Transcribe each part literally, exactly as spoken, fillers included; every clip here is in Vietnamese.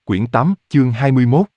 Quyển tám, chương hai mươi mốt.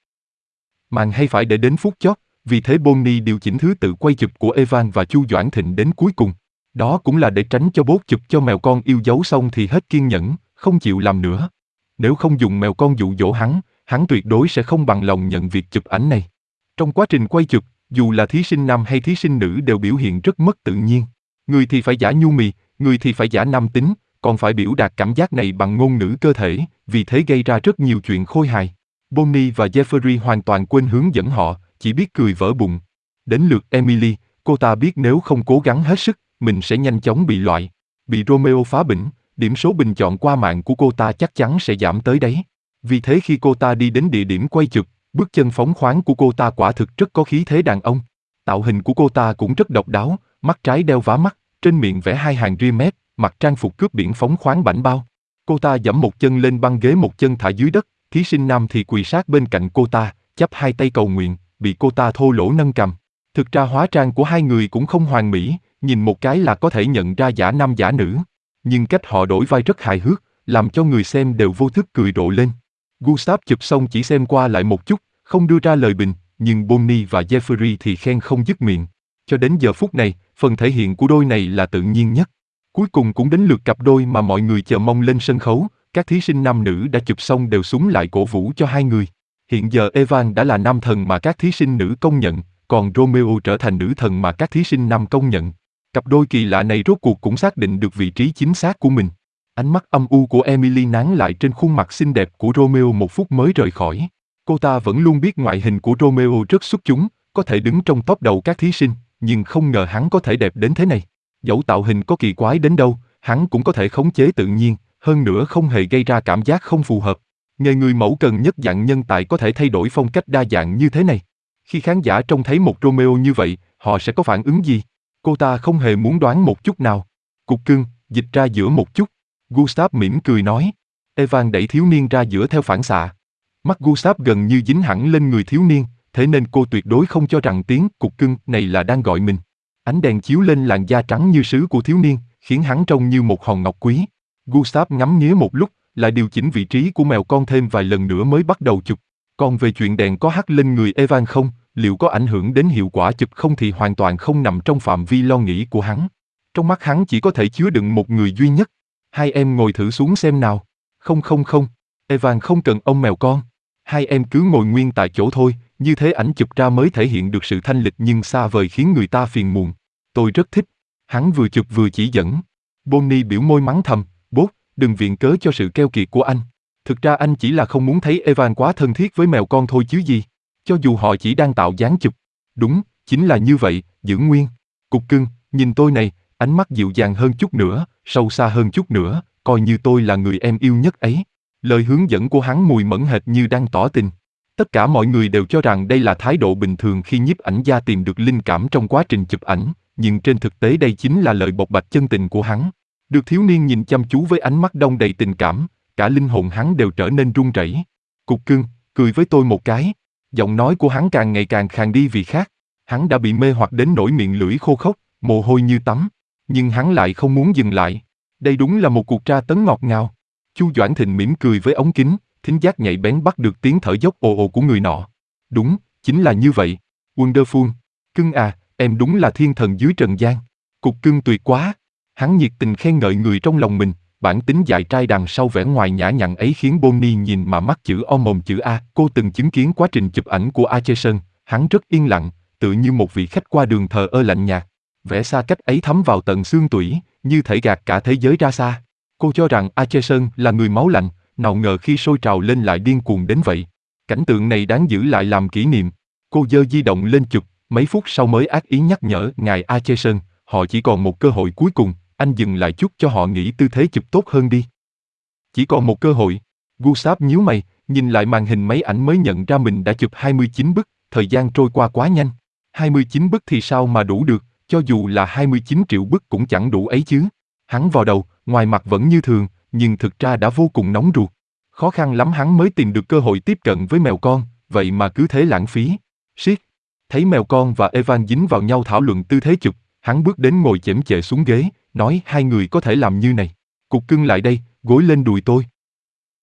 Màn hay phải để đến phút chót, vì thế Bonnie điều chỉnh thứ tự quay chụp của Evan và Chu Doãn Thịnh đến cuối cùng. Đó cũng là để tránh cho bốt chụp cho mèo con yêu dấu xong thì hết kiên nhẫn, không chịu làm nữa. Nếu không dùng mèo con dụ dỗ hắn, hắn tuyệt đối sẽ không bằng lòng nhận việc chụp ảnh này. Trong quá trình quay chụp, dù là thí sinh nam hay thí sinh nữ đều biểu hiện rất mất tự nhiên. Người thì phải giả nhu mì, người thì phải giả nam tính, còn phải biểu đạt cảm giác này bằng ngôn ngữ cơ thể, vì thế gây ra rất nhiều chuyện khôi hài. Bonnie và Jeffrey hoàn toàn quên hướng dẫn họ, chỉ biết cười vỡ bụng. Đến lượt Emily, cô ta biết nếu không cố gắng hết sức, mình sẽ nhanh chóng bị loại. Bị Romeo phá bỉnh, điểm số bình chọn qua mạng của cô ta chắc chắn sẽ giảm tới đấy. Vì thế khi cô ta đi đến địa điểm quay chụp, bước chân phóng khoáng của cô ta quả thực rất có khí thế đàn ông. Tạo hình của cô ta cũng rất độc đáo, mắt trái đeo vá mắt, trên miệng vẽ hai hàng ria mép, mặc trang phục cướp biển phóng khoáng bảnh bao. Cô ta giẫm một chân lên băng ghế, một chân thả dưới đất, thí sinh nam thì quỳ sát bên cạnh cô ta, chắp hai tay cầu nguyện, bị cô ta thô lỗ nâng cầm. Thực ra hóa trang của hai người cũng không hoàn mỹ, nhìn một cái là có thể nhận ra giả nam giả nữ. Nhưng cách họ đổi vai rất hài hước, làm cho người xem đều vô thức cười rộ lên. Gustav chụp xong chỉ xem qua lại một chút, không đưa ra lời bình, nhưng Bonnie và Jeffrey thì khen không dứt miệng. Cho đến giờ phút này, phần thể hiện của đôi này là tự nhiên nhất. Cuối cùng cũng đến lượt cặp đôi mà mọi người chờ mong lên sân khấu, các thí sinh nam nữ đã chụp xong đều súng lại cổ vũ cho hai người. Hiện giờ Evan đã là nam thần mà các thí sinh nữ công nhận, còn Romeo trở thành nữ thần mà các thí sinh nam công nhận. Cặp đôi kỳ lạ này rốt cuộc cũng xác định được vị trí chính xác của mình. Ánh mắt âm u của Emily nán lại trên khuôn mặt xinh đẹp của Romeo một phút mới rời khỏi. Cô ta vẫn luôn biết ngoại hình của Romeo rất xuất chúng, có thể đứng trong top đầu các thí sinh, nhưng không ngờ hắn có thể đẹp đến thế này. Dẫu tạo hình có kỳ quái đến đâu, hắn cũng có thể khống chế tự nhiên, hơn nữa không hề gây ra cảm giác không phù hợp. Nghề người mẫu cần nhất dạng nhân tài có thể thay đổi phong cách đa dạng như thế này. Khi khán giả trông thấy một Romeo như vậy, họ sẽ có phản ứng gì? Cô ta không hề muốn đoán một chút nào. Cục cưng, dịch ra giữa một chút. Gustav mỉm cười nói. Evan đẩy thiếu niên ra giữa theo phản xạ. Mắt Gustav gần như dính hẳn lên người thiếu niên, thế nên cô tuyệt đối không cho rằng tiếng cục cưng này là đang gọi mình. Ánh đèn chiếu lên làn da trắng như sứ của thiếu niên, khiến hắn trông như một hòn ngọc quý. Gustav ngắm nghía một lúc, lại điều chỉnh vị trí của mèo con thêm vài lần nữa mới bắt đầu chụp. Còn về chuyện đèn có hắt lên người Evan không, liệu có ảnh hưởng đến hiệu quả chụp không thì hoàn toàn không nằm trong phạm vi lo nghĩ của hắn. Trong mắt hắn chỉ có thể chứa đựng một người duy nhất. Hai em ngồi thử xuống xem nào. Không không không, Evan không cần ông mèo con. Hai em cứ ngồi nguyên tại chỗ thôi, như thế ảnh chụp ra mới thể hiện được sự thanh lịch nhưng xa vời khiến người ta phiền muộn. Tôi rất thích. Hắn vừa chụp vừa chỉ dẫn. Bonnie biểu môi mắng thầm, bố, đừng viện cớ cho sự keo kiệt của anh. Thực ra anh chỉ là không muốn thấy Evan quá thân thiết với mèo con thôi chứ gì. Cho dù họ chỉ đang tạo dáng chụp. Đúng, chính là như vậy, giữ nguyên. Cục cưng, nhìn tôi này, ánh mắt dịu dàng hơn chút nữa, sâu xa hơn chút nữa, coi như tôi là người em yêu nhất ấy. Lời hướng dẫn của hắn mùi mẫn hệt như đang tỏ tình. Tất cả mọi người đều cho rằng đây là thái độ bình thường khi nhiếp ảnh gia tìm được linh cảm trong quá trình chụp ảnh, nhưng trên thực tế đây chính là lời bộc bạch chân tình của hắn. Được thiếu niên nhìn chăm chú với ánh mắt đong đầy tình cảm, cả linh hồn hắn đều trở nên run rẩy. Cục cưng, cười với tôi một cái. Giọng nói của hắn càng ngày càng khàn đi vì khác. Hắn đã bị mê hoặc đến nỗi miệng lưỡi khô khốc, mồ hôi như tắm. Nhưng hắn lại không muốn dừng lại. Đây đúng là một cuộc tra tấn ngọt ngào. Chu Doãn Thịnh mỉm cười với ống kính, thính giác nhạy bén bắt được tiếng thở dốc ồ ồ của người nọ. Đúng, chính là như vậy. Wonderful. Cưng à, em đúng là thiên thần dưới trần gian. Cục cưng tuyệt quá. Hắn nhiệt tình khen ngợi người trong lòng mình, bản tính dại trai đằng sau vẻ ngoài nhã nhặn ấy khiến Bonnie nhìn mà mắt chữ O mồm chữ A. Cô từng chứng kiến quá trình chụp ảnh của Acheson, hắn rất yên lặng, tự như một vị khách qua đường thờ ơ lạnh nhạt. Vẻ xa cách ấy thấm vào tận xương tủy, như thể gạt cả thế giới ra xa. Cô cho rằng Acheson là người máu lạnh, nào ngờ khi sôi trào lên lại điên cuồng đến vậy. Cảnh tượng này đáng giữ lại làm kỷ niệm. Cô giơ di động lên chụp, mấy phút sau mới ác ý nhắc nhở ngài Acheson, họ chỉ còn một cơ hội cuối cùng, anh dừng lại chút cho họ nghĩ tư thế chụp tốt hơn đi. Chỉ còn một cơ hội. Gustav nhíu mày, nhìn lại màn hình máy ảnh mới nhận ra mình đã chụp hai mươi chín bức, thời gian trôi qua quá nhanh. hai mươi chín bức thì sao mà đủ được, cho dù là hai mươi chín triệu bức cũng chẳng đủ ấy chứ. Hắn vào đầu, ngoài mặt vẫn như thường, nhưng thực ra đã vô cùng nóng ruột. Khó khăn lắm hắn mới tìm được cơ hội tiếp cận với mèo con, vậy mà cứ thế lãng phí. Siết. Thấy mèo con và Evan dính vào nhau thảo luận tư thế chụp, hắn bước đến ngồi chễm chệ xuống ghế, nói hai người có thể làm như này. Cục cưng lại đây, gối lên đùi tôi.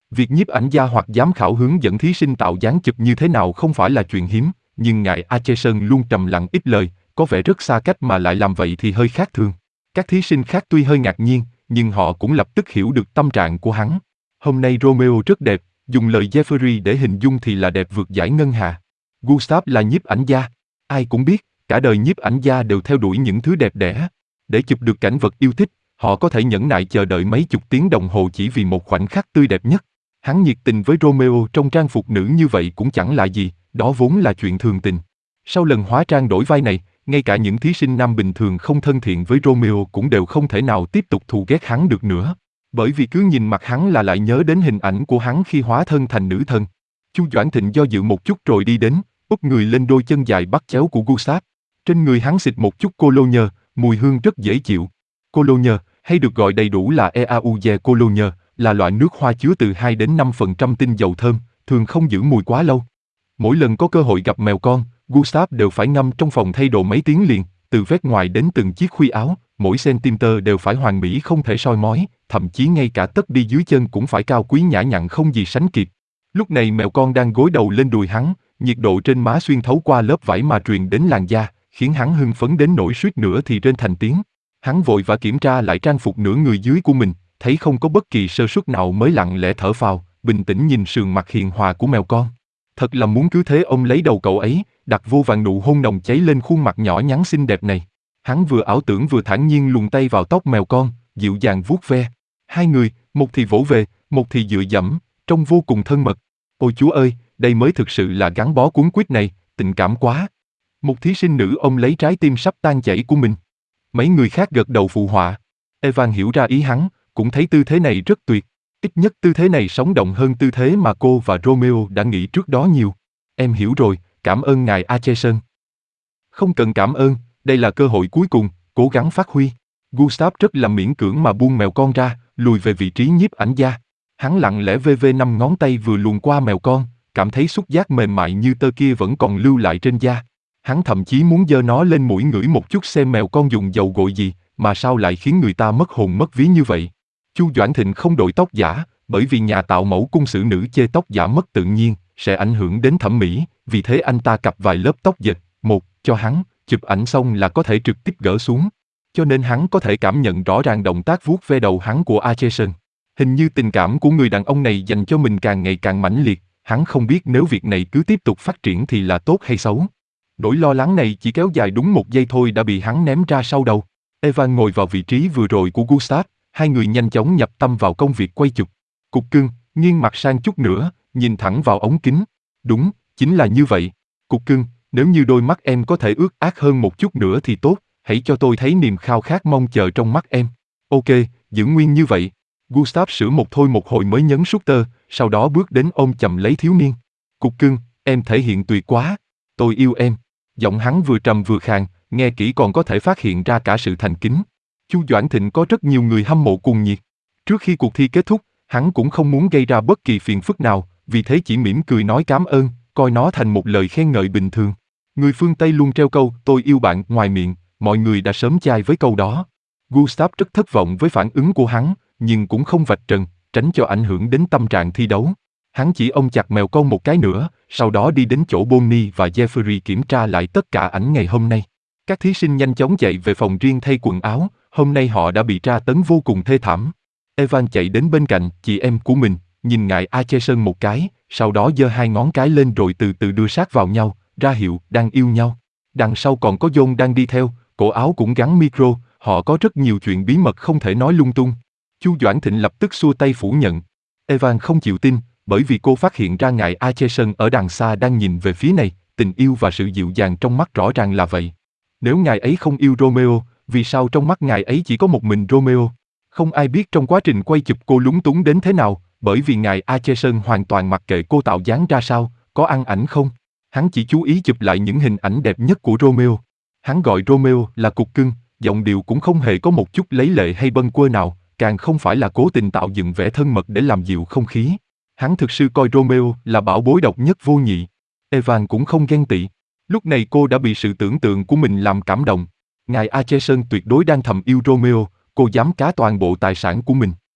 Việc nhiếp ảnh gia hoặc giám khảo hướng dẫn thí sinh tạo dáng chụp như thế nào không phải là chuyện hiếm, nhưng ngài Acheson luôn trầm lặng ít lời, có vẻ rất xa cách mà lại làm vậy thì hơi khác thường. Các thí sinh khác tuy hơi ngạc nhiên, nhưng họ cũng lập tức hiểu được tâm trạng của hắn. Hôm nay Romeo rất đẹp, dùng lời Jeffrey để hình dung thì là đẹp vượt giải ngân hà. Gustav là nhiếp ảnh gia. Ai cũng biết, cả đời nhiếp ảnh gia đều theo đuổi những thứ đẹp đẽ. Để chụp được cảnh vật yêu thích, họ có thể nhẫn nại chờ đợi mấy chục tiếng đồng hồ chỉ vì một khoảnh khắc tươi đẹp nhất. Hắn nhiệt tình với Romeo trong trang phục nữ như vậy cũng chẳng là gì, đó vốn là chuyện thường tình. Sau lần hóa trang đổi vai này, ngay cả những thí sinh nam bình thường không thân thiện với Romeo cũng đều không thể nào tiếp tục thù ghét hắn được nữa. Bởi vì cứ nhìn mặt hắn là lại nhớ đến hình ảnh của hắn khi hóa thân thành nữ thần. Chu Doãn Thịnh do dự một chút rồi đi đến, úp người lên đôi chân dài bắt chéo của Gustav. Trên người hắn xịt một chút cologne, mùi hương rất dễ chịu. Cologne, hay được gọi đầy đủ là Eau de Cologne, là loại nước hoa chứa từ hai đến năm phần trăm tinh dầu thơm, thường không giữ mùi quá lâu. Mỗi lần có cơ hội gặp mèo con, Gustav đều phải ngâm trong phòng thay đồ mấy tiếng liền, từ vét ngoài đến từng chiếc khuy áo, mỗi centimeter đều phải hoàn mỹ không thể soi mói, thậm chí ngay cả tấc đi dưới chân cũng phải cao quý nhã nhặn không gì sánh kịp. Lúc này mèo con đang gối đầu lên đùi hắn, nhiệt độ trên má xuyên thấu qua lớp vải mà truyền đến làn da, khiến hắn hưng phấn đến nỗi suýt nữa thì rên thành tiếng. Hắn vội vã kiểm tra lại trang phục nửa người dưới của mình, thấy không có bất kỳ sơ suất nào mới lặng lẽ thở phào, bình tĩnh nhìn sườn mặt hiền hòa của mèo con. Thật là muốn cứ thế ôm lấy đầu cậu ấy, đặt vô vàn nụ hôn nồng cháy lên khuôn mặt nhỏ nhắn xinh đẹp này. Hắn vừa ảo tưởng vừa thản nhiên luồn tay vào tóc mèo con, dịu dàng vuốt ve. Hai người, một thì vỗ về, một thì dựa dẫm, trông vô cùng thân mật. Ôi Chúa ơi, đây mới thực sự là gắn bó cuốn quýt này, tình cảm quá. Một thí sinh nữ ôm lấy trái tim sắp tan chảy của mình. Mấy người khác gật đầu phụ họa. Evan hiểu ra ý hắn, cũng thấy tư thế này rất tuyệt. Ít nhất tư thế này sống động hơn tư thế mà cô và Romeo đã nghĩ trước đó nhiều. Em hiểu rồi, cảm ơn ngài Acheson. Không cần cảm ơn, đây là cơ hội cuối cùng, cố gắng phát huy. Gustav rất là miễn cưỡng mà buông mèo con ra, lùi về vị trí nhiếp ảnh gia. Hắn lặng lẽ vê vê năm ngón tay vừa luồn qua mèo con, cảm thấy xúc giác mềm mại như tơ kia vẫn còn lưu lại trên da. Hắn thậm chí muốn giơ nó lên mũi ngửi một chút xem mèo con dùng dầu gội gì, mà sao lại khiến người ta mất hồn mất ví như vậy. Chu Doãn Thịnh không đội tóc giả, bởi vì nhà tạo mẫu cung sử nữ chê tóc giả mất tự nhiên, sẽ ảnh hưởng đến thẩm mỹ, vì thế anh ta cặp vài lớp tóc dệt, một, cho hắn, chụp ảnh xong là có thể trực tiếp gỡ xuống. Cho nên hắn có thể cảm nhận rõ ràng động tác vuốt ve đầu hắn của Acheson. Hình như tình cảm của người đàn ông này dành cho mình càng ngày càng mãnh liệt, hắn không biết nếu việc này cứ tiếp tục phát triển thì là tốt hay xấu. Nỗi lo lắng này chỉ kéo dài đúng một giây thôi đã bị hắn ném ra sau đầu. Evan ngồi vào vị trí vừa rồi của Gustav, hai người nhanh chóng nhập tâm vào công việc quay chụp. Cục cưng, nghiêng mặt sang chút nữa, nhìn thẳng vào ống kính. Đúng, chính là như vậy. Cục cưng, nếu như đôi mắt em có thể ướt át hơn một chút nữa thì tốt, hãy cho tôi thấy niềm khao khát mong chờ trong mắt em. Ok, giữ nguyên như vậy. Gustav sửa một thôi một hồi mới nhấn shooter, sau đó bước đến ôm chầm lấy thiếu niên. Cục cưng, em thể hiện tuyệt quá. Tôi yêu em. Giọng hắn vừa trầm vừa khàn, nghe kỹ còn có thể phát hiện ra cả sự thành kính. Chu Doãn Thịnh có rất nhiều người hâm mộ cuồng nhiệt. Trước khi cuộc thi kết thúc, hắn cũng không muốn gây ra bất kỳ phiền phức nào, vì thế chỉ mỉm cười nói cảm ơn, coi nó thành một lời khen ngợi bình thường. Người phương Tây luôn treo câu tôi yêu bạn ngoài miệng, mọi người đã sớm chai với câu đó. Gustav rất thất vọng với phản ứng của hắn, nhưng cũng không vạch trần, tránh cho ảnh hưởng đến tâm trạng thi đấu. Hắn chỉ ôm chặt mèo con một cái nữa, sau đó đi đến chỗ Bonnie và Jeffrey kiểm tra lại tất cả ảnh ngày hôm nay. Các thí sinh nhanh chóng chạy về phòng riêng thay quần áo, hôm nay họ đã bị tra tấn vô cùng thê thảm. Evan chạy đến bên cạnh chị em của mình, nhìn ngài Acheson một cái, sau đó giơ hai ngón cái lên rồi từ từ đưa sát vào nhau, ra hiệu đang yêu nhau. Đằng sau còn có John đang đi theo, cổ áo cũng gắn micro, họ có rất nhiều chuyện bí mật không thể nói lung tung. Chu Doãn Thịnh lập tức xua tay phủ nhận. Evan không chịu tin, bởi vì cô phát hiện ra ngài Acheson ở đằng xa đang nhìn về phía này, tình yêu và sự dịu dàng trong mắt rõ ràng là vậy. Nếu ngài ấy không yêu Romeo, vì sao trong mắt ngài ấy chỉ có một mình Romeo? Không ai biết trong quá trình quay chụp cô lúng túng đến thế nào, bởi vì ngài Acheson hoàn toàn mặc kệ cô tạo dáng ra sao, có ăn ảnh không. Hắn chỉ chú ý chụp lại những hình ảnh đẹp nhất của Romeo. Hắn gọi Romeo là cục cưng, giọng điệu cũng không hề có một chút lấy lệ hay bâng quơ nào, càng không phải là cố tình tạo dựng vẻ thân mật để làm dịu không khí. Hắn thực sự coi Romeo là bảo bối độc nhất vô nhị. Evan cũng không ghen tị. Lúc này cô đã bị sự tưởng tượng của mình làm cảm động. Ngài Acheson tuyệt đối đang thầm yêu Romeo, cô dám cá toàn bộ tài sản của mình.